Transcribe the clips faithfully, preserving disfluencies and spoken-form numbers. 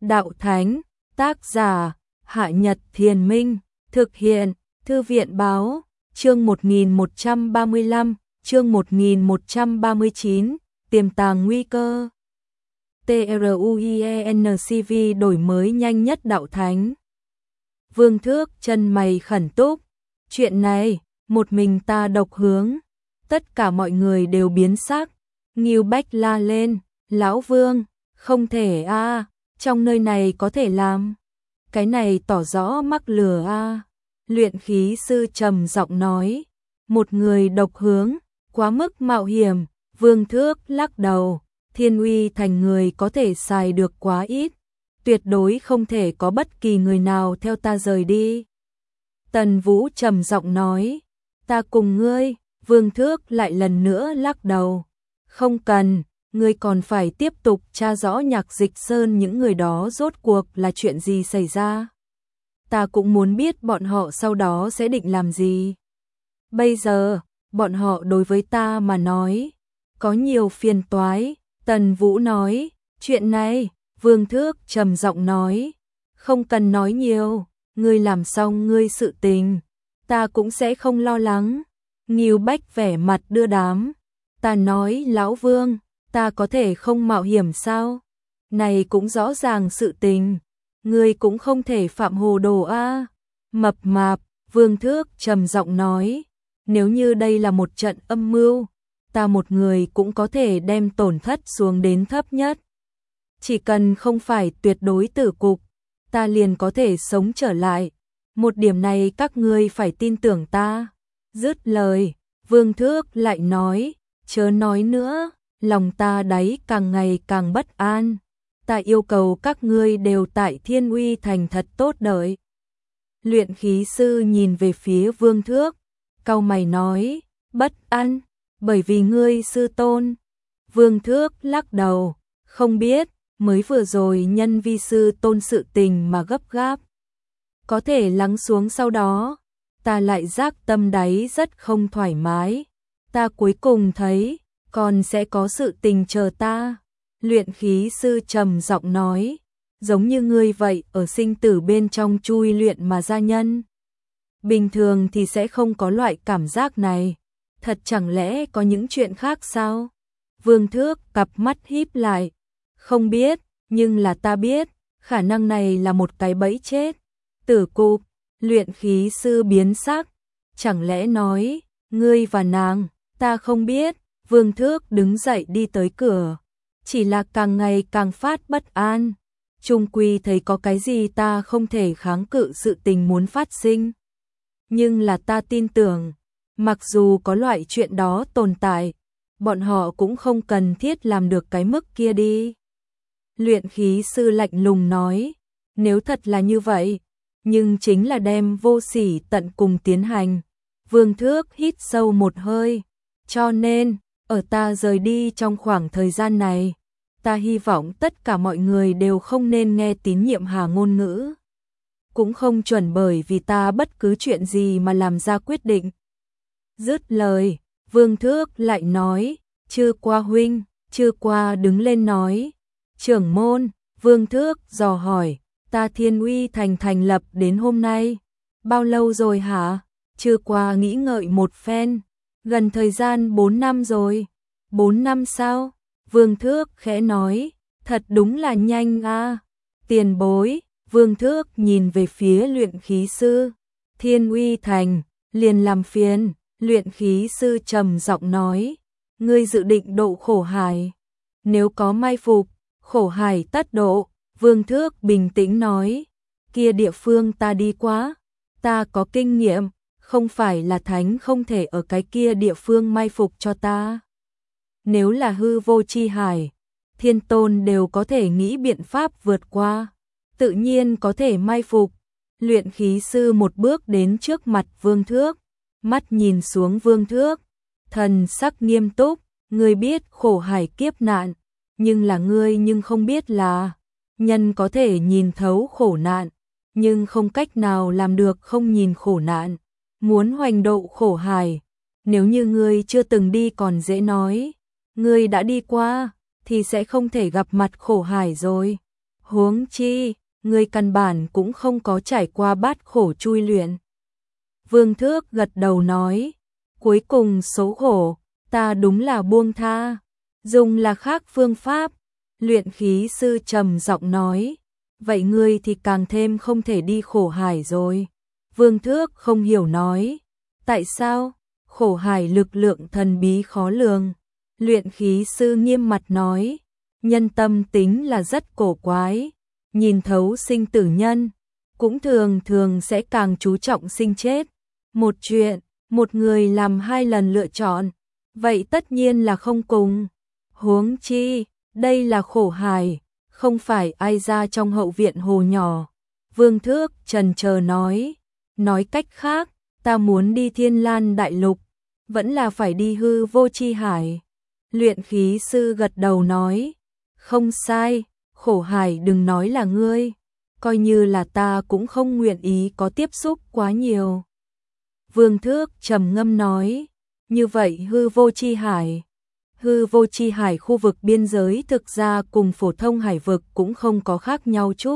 đạo thánh, tác giả, Hạ Nhật Thiền Minh, thực hiện, Thư viện báo, chương một nghìn một trăm ba mươi lăm, chương một nghìn một trăm ba mươi chín, tiềm tàng nguy cơ. TRUIENCV đổi mới nhanh nhất đạo thánh. Vương Thước chân mày khẩn túc, chuyện này, một mình ta độc hướng, tất cả mọi người đều biến sắc. Ngưu Bách la lên, lão Vương, không thể a, trong nơi này có thể làm. Cái này tỏ rõ mắc lừa a. Luyện khí sư trầm giọng nói, một người độc hướng, quá mức mạo hiểm. Vương Thước lắc đầu, Thiên Uy Thành người có thể xài được quá ít, tuyệt đối không thể có bất kỳ người nào theo ta rời đi. Tần Vũ trầm giọng nói, ta cùng ngươi. Vương Thước lại lần nữa lắc đầu, không cần, ngươi còn phải tiếp tục tra rõ Nhạc Dịch Sơn những người đó rốt cuộc là chuyện gì xảy ra. Ta cũng muốn biết bọn họ sau đó sẽ định làm gì. Bây giờ, bọn họ đối với ta mà nói, có nhiều phiền toái. Tần Vũ nói, chuyện này, Vương Thước trầm giọng nói, không cần nói nhiều, ngươi làm xong ngươi sự tình, ta cũng sẽ không lo lắng. Ngưu Bách vẻ mặt đưa đám, ta nói lão Vương, ta có thể không mạo hiểm sao? Này cũng rõ ràng sự tình, ngươi cũng không thể phạm hồ đồ a. Mập mạp, Vương Thước trầm giọng nói, nếu như đây là một trận âm mưu, ta một người cũng có thể đem tổn thất xuống đến thấp nhất. Chỉ cần không phải tuyệt đối tử cục, ta liền có thể sống trở lại. Một điểm này các ngươi phải tin tưởng ta. Dứt lời, Vương Thước lại nói, chớ nói nữa, lòng ta đáy càng ngày càng bất an. Ta yêu cầu các ngươi đều tại Thiên Uy Thành thật tốt đợi. Luyện khí sư nhìn về phía Vương Thước, cau mày nói, bất an, bởi vì ngươi sư tôn. Vương Thước lắc đầu, không biết, mới vừa rồi nhân vi sư tôn sự tình mà gấp gáp. Có thể lắng xuống sau đó, ta lại giác tâm đáy rất không thoải mái. Ta cuối cùng thấy, còn sẽ có sự tình chờ ta. Luyện khí sư trầm giọng nói, giống như ngươi vậy ở sinh tử bên trong chui luyện mà gia nhân. Bình thường thì sẽ không có loại cảm giác này. Thật chẳng lẽ có những chuyện khác sao? Vương Thước cặp mắt híp lại. Không biết, nhưng là ta biết, khả năng này là một cái bẫy chết. Tử cục, luyện khí sư biến sắc. Chẳng lẽ nói, ngươi và nàng, ta không biết. Vương Thước đứng dậy đi tới cửa. Chỉ là càng ngày càng phát bất an. Chung quy thấy có cái gì ta không thể kháng cự sự tình muốn phát sinh. Nhưng là ta tin tưởng, mặc dù có loại chuyện đó tồn tại, bọn họ cũng không cần thiết làm được cái mức kia đi. Luyện khí sư lạnh lùng nói, nếu thật là như vậy, nhưng chính là đem vô sỉ tận cùng tiến hành. Vương Thước hít sâu một hơi, cho nên, ở ta rời đi trong khoảng thời gian này, ta hy vọng tất cả mọi người đều không nên nghe tín nhiệm hà ngôn ngữ. Cũng không chuẩn bởi vì ta bất cứ chuyện gì mà làm ra quyết định. Dứt lời, Vương Thước lại nói, Chư Qua huynh. Chư Qua đứng lên nói, trưởng môn. Vương Thước dò hỏi, ta Thiên Uy Thành thành lập đến hôm nay, bao lâu rồi hả? Chư Qua nghĩ ngợi một phen, gần thời gian bốn năm rồi. Bốn năm sao? Vương Thước khẽ nói, thật đúng là nhanh a. Tiền bối. Vương Thước nhìn về phía luyện khí sư. Thiên Uy Thành, liền làm phiền. Luyện khí sư trầm giọng nói, ngươi dự định độ khổ hải. Nếu có mai phục, khổ hải tất độ. Vương Thước bình tĩnh nói, kia địa phương ta đi quá, ta có kinh nghiệm, không phải là thánh không thể ở cái kia địa phương mai phục cho ta. Nếu là hư vô chi hải, thiên tôn đều có thể nghĩ biện pháp vượt qua, tự nhiên có thể mai phục. Luyện khí sư một bước đến trước mặt Vương Thước, mắt nhìn xuống Vương Thước, thần sắc nghiêm túc, ngươi biết khổ hải kiếp nạn, nhưng là ngươi nhưng không biết là, nhân có thể nhìn thấu khổ nạn, nhưng không cách nào làm được không nhìn khổ nạn. Muốn hoành độ khổ hải, nếu như ngươi chưa từng đi còn dễ nói, ngươi đã đi qua, thì sẽ không thể gặp mặt khổ hải rồi. Huống chi, người căn bản cũng không có trải qua bát khổ chui luyện. Vương Thước gật đầu nói, cuối cùng số khổ, ta đúng là buông tha, dùng là khác phương pháp. Luyện khí sư trầm giọng nói, vậy ngươi thì càng thêm không thể đi khổ hải rồi. Vương Thước không hiểu nói, tại sao? Khổ hải lực lượng thần bí khó lường. Luyện khí sư nghiêm mặt nói, nhân tâm tính là rất cổ quái, nhìn thấu sinh tử nhân, cũng thường thường sẽ càng chú trọng sinh chết. Một chuyện, một người làm hai lần lựa chọn, vậy tất nhiên là không cùng. Huống chi, đây là khổ hải, không phải ai ra trong hậu viện hồ nhỏ. Vương Thước trần chờ nói, nói cách khác, ta muốn đi Thiên Lan Đại Lục, vẫn là phải đi hư vô chi hải. Luyện khí sư gật đầu nói, không sai, khổ hải đừng nói là ngươi, coi như là ta cũng không nguyện ý có tiếp xúc quá nhiều. Vương Thước trầm ngâm nói, như vậy hư vô chi hải. Hư vô chi hải khu vực biên giới thực ra cùng phổ thông hải vực cũng không có khác nhau chút.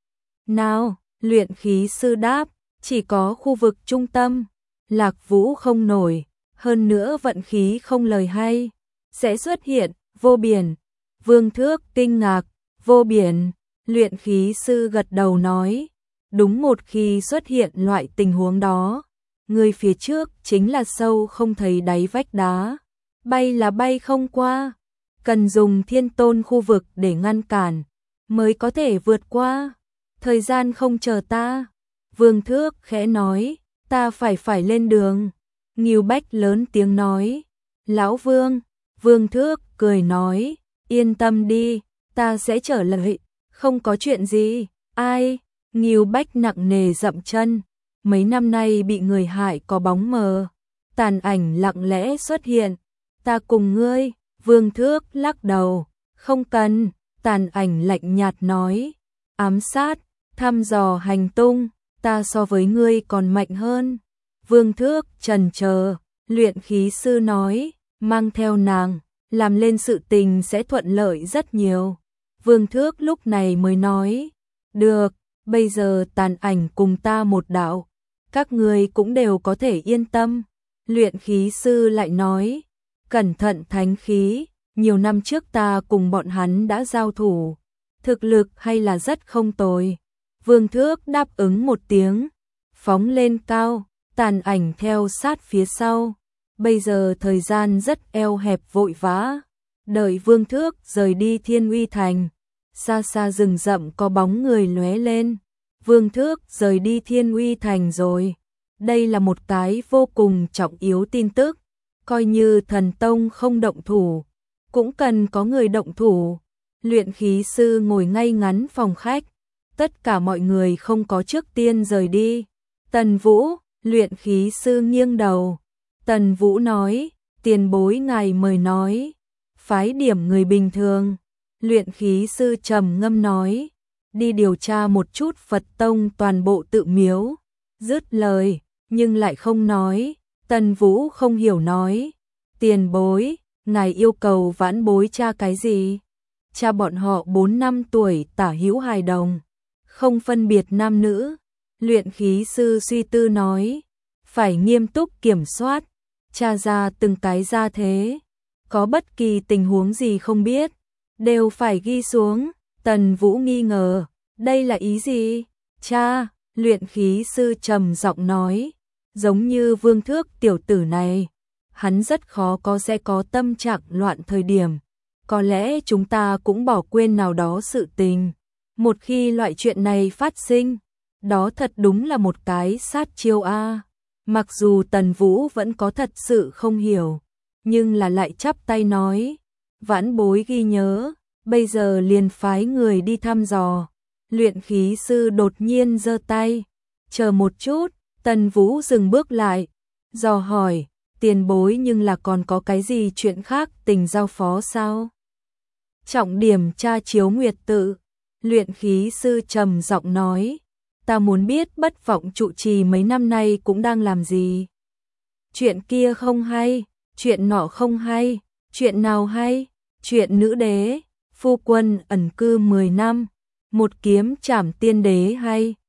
Nào, luyện khí sư đáp, chỉ có khu vực trung tâm, Lạc Vũ không nổi, hơn nữa vận khí không lời hay, sẽ xuất hiện, vô biển. Vương Thước kinh ngạc, vô biển, luyện khí sư gật đầu nói, đúng một khi xuất hiện loại tình huống đó, người phía trước chính là sâu không thấy đáy vách đá, bay là bay không qua, cần dùng thiên tôn khu vực để ngăn cản, mới có thể vượt qua, thời gian không chờ ta. Vương Thước khẽ nói, ta phải phải lên đường. Ngưu Bách lớn tiếng nói, lão Vương. Vương Thước cười nói, yên tâm đi, ta sẽ trở lại, không có chuyện gì. Ai? Ngưu Bách nặng nề dậm chân, mấy năm nay bị người hại có bóng mờ, tàn ảnh lặng lẽ xuất hiện, ta cùng ngươi. Vương Thước lắc đầu, không cần. Tàn ảnh lạnh nhạt nói, ám sát, thăm dò hành tung, ta so với ngươi còn mạnh hơn. Vương Thước trần chờ, luyện khí sư nói, mang theo nàng, làm lên sự tình sẽ thuận lợi rất nhiều. Vương Thước lúc này mới nói, được, bây giờ tàn ảnh cùng ta một đạo, các ngươi cũng đều có thể yên tâm. Luyện khí sư lại nói, cẩn thận thánh khí, nhiều năm trước ta cùng bọn hắn đã giao thủ, thực lực hay là rất không tồi. Vương Thước đáp ứng một tiếng, phóng lên cao, tàn ảnh theo sát phía sau. Bây giờ thời gian rất eo hẹp vội vã, đợi Vương Thước rời đi Thiên Uy Thành, xa xa rừng rậm có bóng người lóe lên. Vương Thước rời đi Thiên Uy Thành rồi. Đây là một cái vô cùng trọng yếu tin tức, coi như thần tông không động thủ, cũng cần có người động thủ. Luyện khí sư ngồi ngay ngắn phòng khách, tất cả mọi người không có trước tiên rời đi. Tần Vũ, luyện khí sư nghiêng đầu. Tần Vũ nói, tiền bối ngài mời nói, phái điểm người bình thường. Luyện khí sư trầm ngâm nói, đi điều tra một chút Phật tông toàn bộ tự miếu. Dứt lời, nhưng lại không nói. Tần Vũ không hiểu nói, tiền bối, ngài yêu cầu vãn bối tra cái gì? Cha bọn họ bốn năm tuổi tả hữu hài đồng, không phân biệt nam nữ. Luyện khí sư suy tư nói, phải nghiêm túc kiểm soát, tra ra từng cái ra thế, có bất kỳ tình huống gì không biết, đều phải ghi xuống. Tần Vũ nghi ngờ, đây là ý gì? Cha, luyện khí sư trầm giọng nói, giống như Vương Thước tiểu tử này, hắn rất khó có sẽ có tâm trạng loạn thời điểm. Có lẽ chúng ta cũng bỏ quên nào đó sự tình. Một khi loại chuyện này phát sinh, đó thật đúng là một cái sát chiêu a. Mặc dù Tần Vũ vẫn có thật sự không hiểu, nhưng là lại chắp tay nói, vãn bối ghi nhớ, bây giờ liền phái người đi thăm dò. Luyện khí sư đột nhiên giơ tay, chờ một chút. Tần Vũ dừng bước lại, dò hỏi, tiền bối nhưng là còn có cái gì chuyện khác tình giao phó sao? Trọng điểm tra chiếu nguyệt tự. Luyện khí sư trầm giọng nói, ta muốn biết Bất Vọng trụ trì mấy năm nay cũng đang làm gì. Chuyện kia không hay, chuyện nọ không hay, chuyện nào hay? Chuyện nữ đế, phu quân ẩn cư mười năm, một kiếm chảm tiên đế hay